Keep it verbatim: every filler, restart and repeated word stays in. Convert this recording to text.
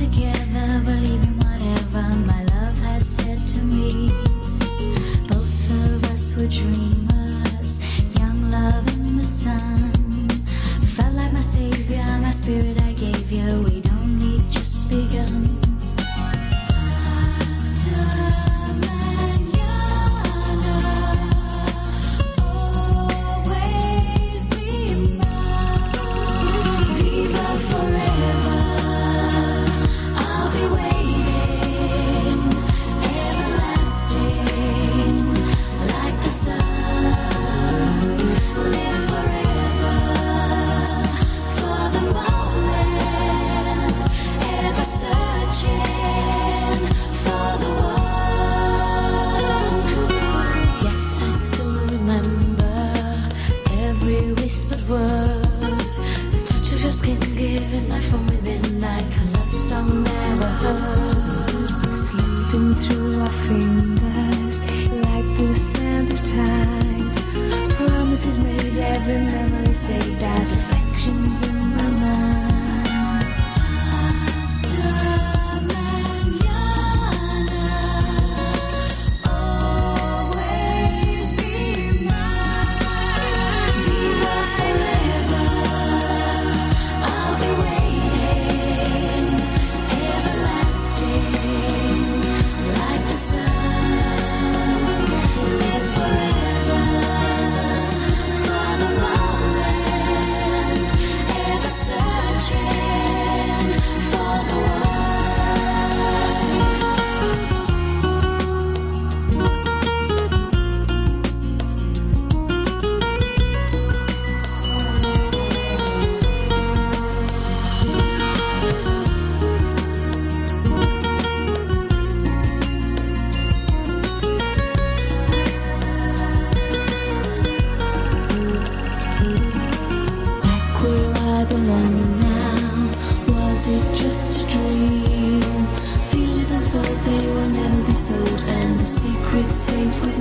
together, believing whatever my love has said to me. Both of us were dreamers, young love in the sun. Felt like my savior, my spirit I gave you. We'd only just begun. Through our fingers, like the sands of time. Promises made, every memory saved as reflections in my mind. Was it just a dream? Feelings unfold, they will never be sold, and the secret's safe with